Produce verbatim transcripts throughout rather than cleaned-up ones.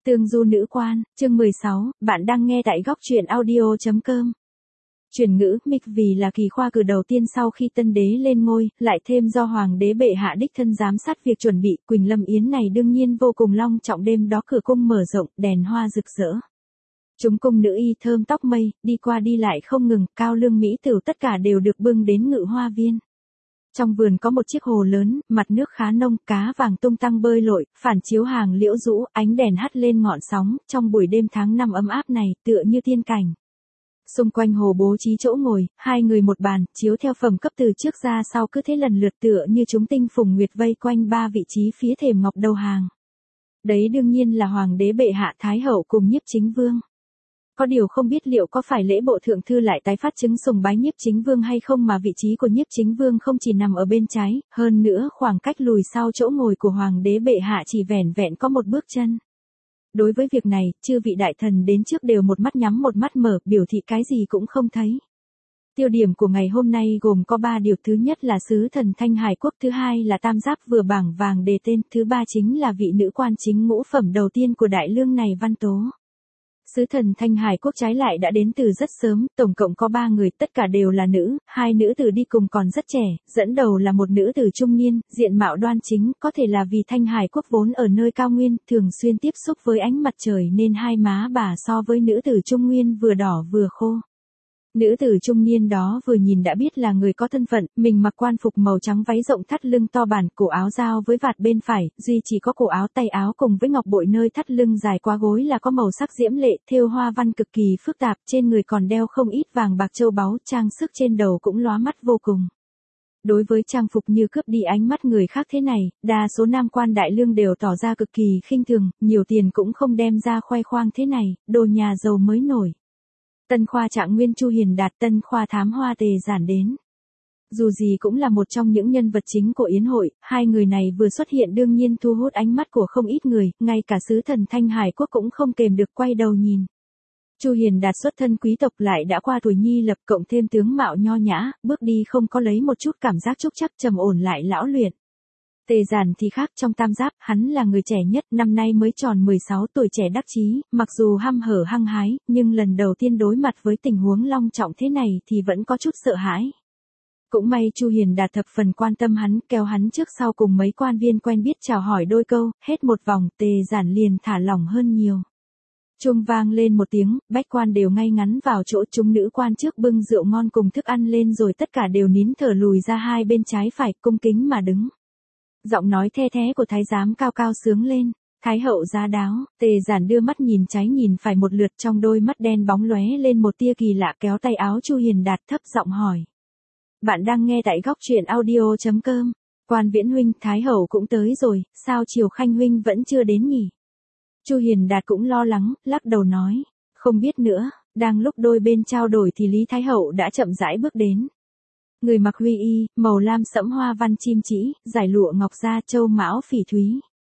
Tương du nữ quan, chương mười sáu, bạn đang nghe tại góc truyện audio.com. Chuyển ngữ, Mịch vì là kỳ khoa cử đầu tiên sau khi tân đế lên ngôi, lại thêm do hoàng đế bệ hạ đích thân giám sát việc chuẩn bị, Quỳnh Lâm Yến này đương nhiên vô cùng long trọng, đêm đó cửa cung mở rộng, đèn hoa rực rỡ. Chúng cung nữ y thơm tóc mây, đi qua đi lại không ngừng, cao lương mỹ tửu tất cả đều được bưng đến ngự hoa viên. Trong vườn có một chiếc hồ lớn, mặt nước khá nông, cá vàng tung tăng bơi lội, phản chiếu hàng liễu rũ, ánh đèn hắt lên ngọn sóng, trong buổi đêm tháng năm ấm áp này, tựa như tiên cảnh. Xung quanh hồ bố trí chỗ ngồi, hai người một bàn, chiếu theo phẩm cấp từ trước ra sau cứ thế lần lượt tựa như chúng tinh phùng nguyệt vây quanh ba vị trí phía thềm ngọc đầu hàng. Đấy đương nhiên là hoàng đế bệ hạ Thái hậu cùng Nhiếp Chính Vương. Có điều không biết liệu có phải lễ bộ thượng thư lại tái phát chứng sùng bái Nhiếp Chính Vương hay không, mà vị trí của Nhiếp Chính Vương không chỉ nằm ở bên trái, hơn nữa khoảng cách lùi sau chỗ ngồi của hoàng đế bệ hạ chỉ vẻn vẹn có một bước chân. Đối với việc này, chư vị đại thần đến trước đều một mắt nhắm một mắt mở, biểu thị cái gì cũng không thấy. Tiêu điểm của ngày hôm nay gồm có ba điều: thứ nhất là sứ thần Thanh Hải Quốc, thứ hai là tam giáp vừa bảng vàng đề tên, thứ ba chính là vị nữ quan chính ngũ phẩm đầu tiên của đại lương này, Văn Tố. Sứ thần Thanh Hải Quốc trái lại đã đến từ rất sớm, tổng cộng có ba người, tất cả đều là nữ, hai nữ tử đi cùng còn rất trẻ, dẫn đầu là một nữ tử trung niên, diện mạo đoan chính, có thể là vì Thanh Hải Quốc vốn ở nơi cao nguyên, thường xuyên tiếp xúc với ánh mặt trời nên hai má bà so với nữ tử trung nguyên vừa đỏ vừa khô. Nữ tử trung niên đó vừa nhìn đã biết là người có thân phận, mình mặc quan phục màu trắng, váy rộng thắt lưng to bản, cổ áo dao với vạt bên phải, duy chỉ có cổ áo tay áo cùng với ngọc bội nơi thắt lưng dài quá gối là có màu sắc diễm lệ, thêu hoa văn cực kỳ phức tạp, trên người còn đeo không ít vàng bạc châu báu, trang sức trên đầu cũng lóa mắt vô cùng. Đối với trang phục như cướp đi ánh mắt người khác thế này, đa số nam quan đại lương đều tỏ ra cực kỳ khinh thường, nhiều tiền cũng không đem ra khoe khoang thế này, đồ nhà giàu mới nổi. Tân khoa Trạng Nguyên Chu Hiền Đạt, tân khoa Thám Hoa Tề Giản đến. Dù gì cũng là một trong những nhân vật chính của yến hội, hai người này vừa xuất hiện đương nhiên thu hút ánh mắt của không ít người, ngay cả sứ thần Thanh Hải Quốc cũng không kềm được quay đầu nhìn. Chu Hiền Đạt xuất thân quý tộc lại đã qua tuổi nhi lập, cộng thêm tướng mạo nho nhã, bước đi không có lấy một chút cảm giác trúc chắc, trầm ổn lại lão luyện. Tề Giản thì khác, trong tam giáp, hắn là người trẻ nhất, năm nay mới tròn mười sáu tuổi, trẻ đắc chí, mặc dù hăm hở hăng hái, nhưng lần đầu tiên đối mặt với tình huống long trọng thế này thì vẫn có chút sợ hãi. Cũng may Chu Hiền Đạt thập phần quan tâm hắn, kéo hắn trước sau cùng mấy quan viên quen biết chào hỏi đôi câu, hết một vòng, Tề Giản liền thả lỏng hơn nhiều. Chuông vang lên một tiếng, bách quan đều ngay ngắn vào chỗ, chúng nữ quan trước bưng rượu ngon cùng thức ăn lên rồi tất cả đều nín thở lùi ra hai bên trái phải, cung kính mà đứng. Giọng nói the thé của thái giám cao cao sướng lên, Thái hậu giá đáo. Tề Giản đưa mắt nhìn trái nhìn phải một lượt, trong đôi mắt đen bóng lóe lên một tia kỳ lạ, kéo tay áo Chu Hiền Đạt thấp giọng hỏi. Bạn đang nghe tại góc truyện audio.com. Quan Viễn huynh, Thái hậu cũng tới rồi, sao Triều Khanh huynh vẫn chưa đến nhỉ? Chu Hiền Đạt cũng lo lắng, lắc đầu nói, không biết nữa. Đang lúc đôi bên trao đổi thì Lý Thái hậu đã chậm rãi bước đến. Người mặc huy y, màu lam sẫm hoa văn chim chỉ, giải lụa ngọc da châu mão phỉ thúy.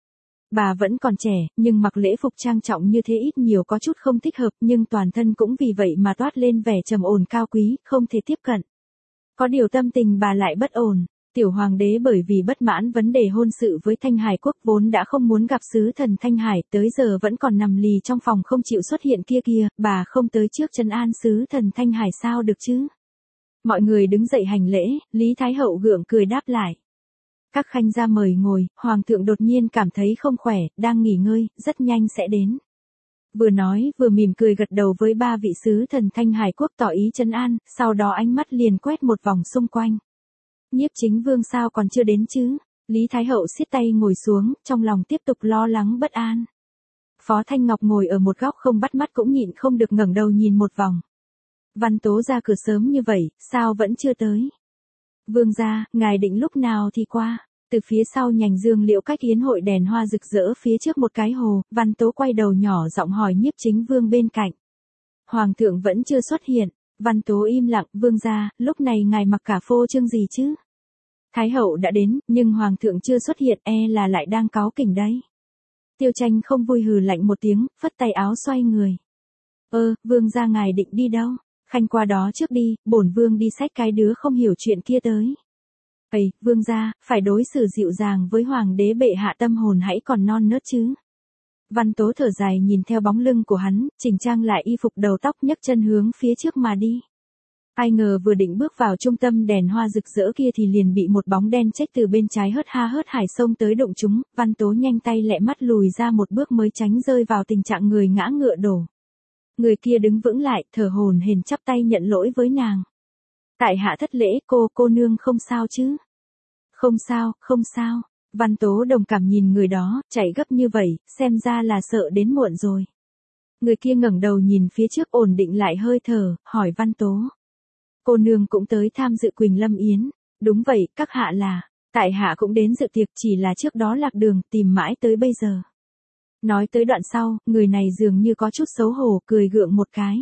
Bà vẫn còn trẻ, nhưng mặc lễ phục trang trọng như thế ít nhiều có chút không thích hợp, nhưng toàn thân cũng vì vậy mà toát lên vẻ trầm ổn cao quý, không thể tiếp cận. Có điều tâm tình bà lại bất ổn. Tiểu hoàng đế bởi vì bất mãn vấn đề hôn sự với Thanh Hải Quốc vốn đã không muốn gặp sứ thần Thanh Hải, tới giờ vẫn còn nằm lì trong phòng không chịu xuất hiện kia kia, bà không tới trước trấn an sứ thần Thanh Hải sao được chứ? Mọi người đứng dậy hành lễ, Lý Thái hậu gượng cười đáp lại. Các khanh ra mời ngồi, hoàng thượng đột nhiên cảm thấy không khỏe, đang nghỉ ngơi, rất nhanh sẽ đến. Vừa nói vừa mỉm cười gật đầu với ba vị sứ thần Thanh Hải Quốc tỏ ý trấn an, sau đó ánh mắt liền quét một vòng xung quanh. Nhiếp Chính Vương sao còn chưa đến chứ? Lý Thái hậu siết tay ngồi xuống, trong lòng tiếp tục lo lắng bất an. Phó Thanh Ngọc ngồi ở một góc không bắt mắt cũng nhịn không được ngẩng đầu nhìn một vòng. Văn Tố ra cửa sớm như vậy, sao vẫn chưa tới? Vương gia, ngài định lúc nào thì qua? Từ phía sau nhành dương liễu cách yến hội đèn hoa rực rỡ phía trước một cái hồ, Văn Tố quay đầu nhỏ giọng hỏi Nhiếp Chính Vương bên cạnh. Hoàng thượng vẫn chưa xuất hiện. Văn Tố im lặng, vương gia, lúc này ngài mặc cả phô trương gì chứ? Thái hậu đã đến, nhưng hoàng thượng chưa xuất hiện, e là lại đang cáu kỉnh đấy. Tiêu Tranh không vui hừ lạnh một tiếng, phất tay áo xoay người. Ơ, vương gia ngài định đi đâu? Khanh qua đó trước đi, bổn vương đi xách cái đứa không hiểu chuyện kia tới. Ây, vương gia, phải đối xử dịu dàng với hoàng đế bệ hạ, tâm hồn hãy còn non nớt chứ. Văn Tố thở dài nhìn theo bóng lưng của hắn, chỉnh trang lại y phục đầu tóc nhấc chân hướng phía trước mà đi. Ai ngờ vừa định bước vào trung tâm đèn hoa rực rỡ kia thì liền bị một bóng đen chết từ bên trái hớt ha hớt hải xông tới đụng chúng, Văn Tố nhanh tay lẹ mắt lùi ra một bước mới tránh rơi vào tình trạng người ngã ngựa đổ. Người kia đứng vững lại, thở hổn hển chắp tay nhận lỗi với nàng. Tại hạ thất lễ, cô, cô nương không sao chứ? Không sao, không sao. Văn Tố đồng cảm nhìn người đó, chạy gấp như vậy, xem ra là sợ đến muộn rồi. Người kia ngẩng đầu nhìn phía trước ổn định lại hơi thở, hỏi Văn Tố. Cô nương cũng tới tham dự Quỳnh Lâm Yến. Đúng vậy, các hạ là. Tại hạ cũng đến dự tiệc, chỉ là trước đó lạc đường, tìm mãi tới bây giờ. Nói tới đoạn sau, người này dường như có chút xấu hổ, cười gượng một cái.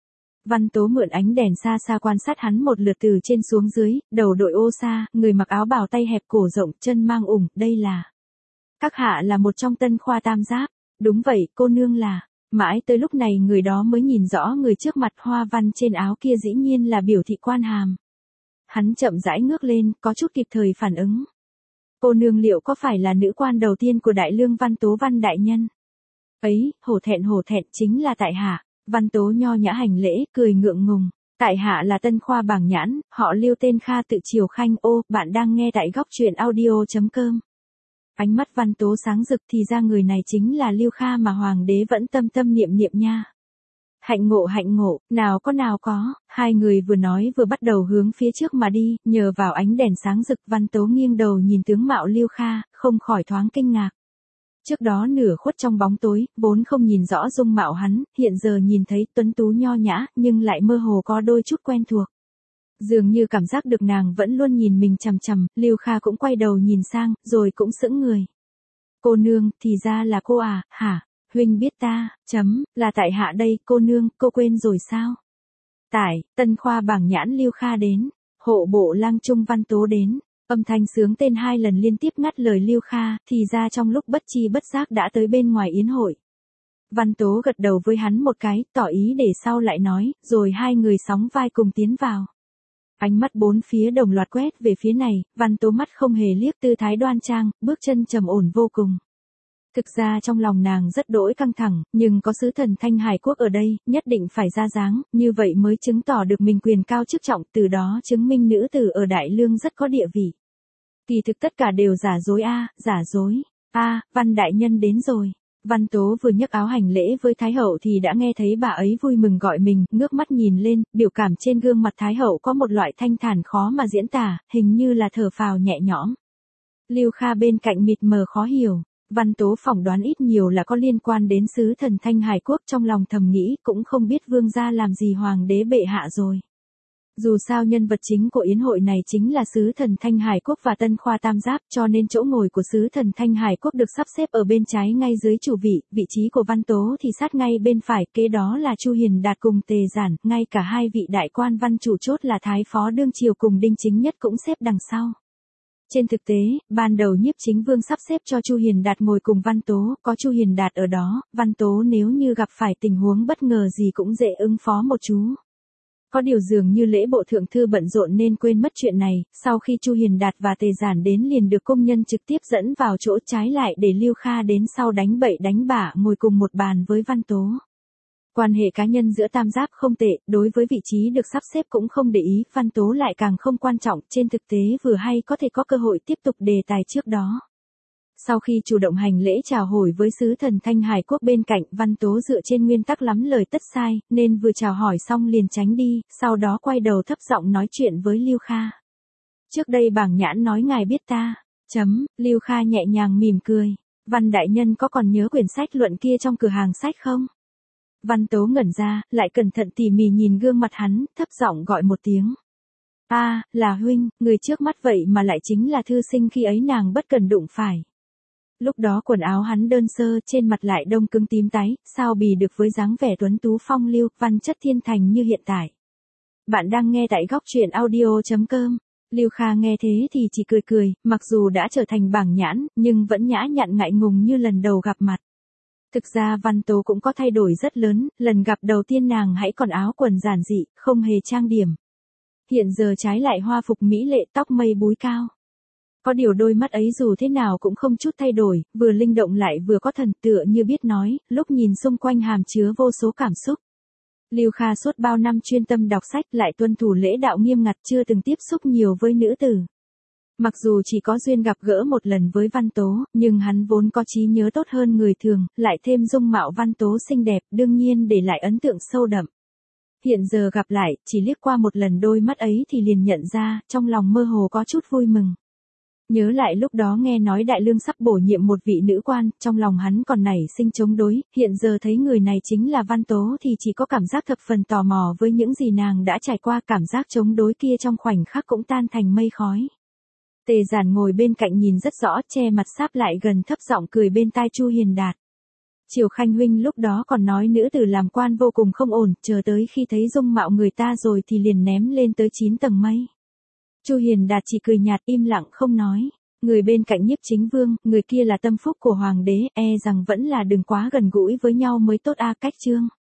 Văn Tố mượn ánh đèn xa xa quan sát hắn một lượt từ trên xuống dưới, đầu đội ô sa, người mặc áo bào tay hẹp cổ rộng, chân mang ủng, đây là. Các hạ là một trong tân khoa tam giáp. Đúng vậy, cô nương là. Mãi tới lúc này người đó mới nhìn rõ người trước mặt, hoa văn trên áo kia dĩ nhiên là biểu thị quan hàm. Hắn chậm rãi ngước lên, có chút kịp thời phản ứng. Cô nương liệu có phải là nữ quan đầu tiên của Đại Lương Văn Tố Văn đại nhân? Ấy, hổ thẹn hổ thẹn, chính là tại hạ. Văn Tố nho nhã hành lễ, cười ngượng ngùng. Tại hạ là tân khoa bảng nhãn, họ Lưu tên Kha tự Triều Khanh. Ô, bạn đang nghe tại góc truyện audio.com. Ánh mắt Văn Tố sáng rực, thì ra người này chính là Lưu Kha mà hoàng đế vẫn tâm tâm niệm niệm nha. Hạnh ngộ hạnh ngộ, nào có nào có, hai người vừa nói vừa bắt đầu hướng phía trước mà đi, nhờ vào ánh đèn sáng rực, Văn Tố nghiêng đầu nhìn tướng mạo Lưu Kha, không khỏi thoáng kinh ngạc. Trước đó nửa khuất trong bóng tối, vốn không nhìn rõ dung mạo hắn, hiện giờ nhìn thấy tuấn tú nho nhã, nhưng lại mơ hồ có đôi chút quen thuộc. Dường như cảm giác được nàng vẫn luôn nhìn mình chằm chằm, Lưu Kha cũng quay đầu nhìn sang, rồi cũng sững người. Cô nương, thì ra là cô à, hả? Huynh biết ta, chấm, là tại hạ đây, cô nương, cô quên rồi sao? Tại, tân khoa bảng nhãn Lưu Kha đến, hộ bộ lang trung Văn Tố đến. Âm thanh sướng tên hai lần liên tiếp ngắt lời Lưu Kha, thì ra trong lúc bất chi bất giác đã tới bên ngoài yến hội. Văn Tố gật đầu với hắn một cái, tỏ ý để sau lại nói, rồi hai người sóng vai cùng tiến vào. Ánh mắt bốn phía đồng loạt quét về phía này, Văn Tố mắt không hề liếc, tư thái đoan trang, bước chân trầm ổn vô cùng. Thực ra trong lòng nàng rất đỗi căng thẳng, nhưng có sứ thần Thanh Hải Quốc ở đây, nhất định phải ra dáng, như vậy mới chứng tỏ được mình quyền cao chức trọng, từ đó chứng minh nữ tử ở Đại Lương rất có địa vị. Kỳ thực tất cả đều giả dối a, giả dối. A, Văn đại nhân đến rồi. Văn Tố vừa nhấc áo hành lễ với Thái hậu thì đã nghe thấy bà ấy vui mừng gọi mình, ngước mắt nhìn lên, biểu cảm trên gương mặt Thái hậu có một loại thanh thản khó mà diễn tả, hình như là thở phào nhẹ nhõm. Lưu Kha bên cạnh mịt mờ khó hiểu. Văn Tố phỏng đoán ít nhiều là có liên quan đến sứ thần Thanh Hải Quốc, trong lòng thầm nghĩ, cũng không biết vương gia làm gì hoàng đế bệ hạ rồi. Dù sao nhân vật chính của yến hội này chính là sứ thần Thanh Hải Quốc và tân khoa tam giáp, cho nên chỗ ngồi của sứ thần Thanh Hải Quốc được sắp xếp ở bên trái ngay dưới chủ vị, vị trí của Văn Tố thì sát ngay bên phải, kế đó là Chu Hiền Đạt cùng Tề Giản, ngay cả hai vị đại quan văn chủ chốt là Thái Phó Đương Triều cùng Đinh Chính Nhất cũng xếp đằng sau. Trên thực tế, ban đầu Nhiếp Chính Vương sắp xếp cho Chu Hiền Đạt ngồi cùng Văn Tố, có Chu Hiền Đạt ở đó, Văn Tố nếu như gặp phải tình huống bất ngờ gì cũng dễ ứng phó một chú. Có điều dường như lễ bộ thượng thư bận rộn nên quên mất chuyện này, sau khi Chu Hiền Đạt và Tề Giản đến liền được công nhân trực tiếp dẫn vào chỗ, trái lại để Lưu Kha đến sau đánh bậy đánh bạ ngồi cùng một bàn với Văn Tố. Quan hệ cá nhân giữa tam giáp không tệ, đối với vị trí được sắp xếp cũng không để ý, Văn Tố lại càng không quan trọng, trên thực tế vừa hay có thể có cơ hội tiếp tục đề tài trước đó. Sau khi chủ động hành lễ chào hỏi với sứ thần Thanh Hải Quốc bên cạnh, Văn Tố dựa trên nguyên tắc lắm lời tất sai, nên vừa chào hỏi xong liền tránh đi, sau đó quay đầu thấp giọng nói chuyện với Lưu Kha. Trước đây bảng nhãn nói ngài biết ta, chấm, Lưu Kha nhẹ nhàng mỉm cười. Văn đại nhân có còn nhớ quyển sách luận kia trong cửa hàng sách không? Văn Tố ngẩn ra, lại cẩn thận tỉ mỉ nhìn gương mặt hắn, thấp giọng gọi một tiếng. A, à, là huynh, người trước mắt vậy mà lại chính là thư sinh khi ấy nàng bất cần đụng phải. Lúc đó quần áo hắn đơn sơ, trên mặt lại đông cứng tím tái, sao bì được với dáng vẻ tuấn tú phong lưu, văn chất thiên thành như hiện tại. Bạn đang nghe tại góc truyện audio.com. Lưu Kha nghe thế thì chỉ cười cười, mặc dù đã trở thành bảng nhãn, nhưng vẫn nhã nhặn ngại ngùng như lần đầu gặp mặt. Thực ra Văn Tố cũng có thay đổi rất lớn, lần gặp đầu tiên nàng hãy còn áo quần giản dị, không hề trang điểm. Hiện giờ trái lại hoa phục mỹ lệ, tóc mây búi cao. Có điều đôi mắt ấy dù thế nào cũng không chút thay đổi, vừa linh động lại vừa có thần tựa như biết nói, lúc nhìn xung quanh hàm chứa vô số cảm xúc. Lưu Kha suốt bao năm chuyên tâm đọc sách lại tuân thủ lễ đạo nghiêm ngặt chưa từng tiếp xúc nhiều với nữ tử. Mặc dù chỉ có duyên gặp gỡ một lần với Văn Tố, nhưng hắn vốn có trí nhớ tốt hơn người thường, lại thêm dung mạo Văn Tố xinh đẹp, đương nhiên để lại ấn tượng sâu đậm. Hiện giờ gặp lại, chỉ liếc qua một lần đôi mắt ấy thì liền nhận ra, trong lòng mơ hồ có chút vui mừng. Nhớ lại lúc đó nghe nói Đại Lương sắp bổ nhiệm một vị nữ quan, trong lòng hắn còn nảy sinh chống đối, hiện giờ thấy người này chính là Văn Tố thì chỉ có cảm giác thập phần tò mò với những gì nàng đã trải qua, cảm giác chống đối kia trong khoảnh khắc cũng tan thành mây khói. Tề Giản ngồi bên cạnh nhìn rất rõ, che mặt sáp lại gần thấp giọng cười bên tai Chu Hiền Đạt. Triều Khanh huynh lúc đó còn nói nữ tử làm quan vô cùng không ổn, chờ tới khi thấy dung mạo người ta rồi thì liền ném lên tới chín tầng mây. Chu Hiền Đạt chỉ cười nhạt im lặng không nói. Người bên cạnh Nhiếp Chính Vương, người kia là tâm phúc của hoàng đế, e rằng vẫn là đừng quá gần gũi với nhau mới tốt a. Cách chương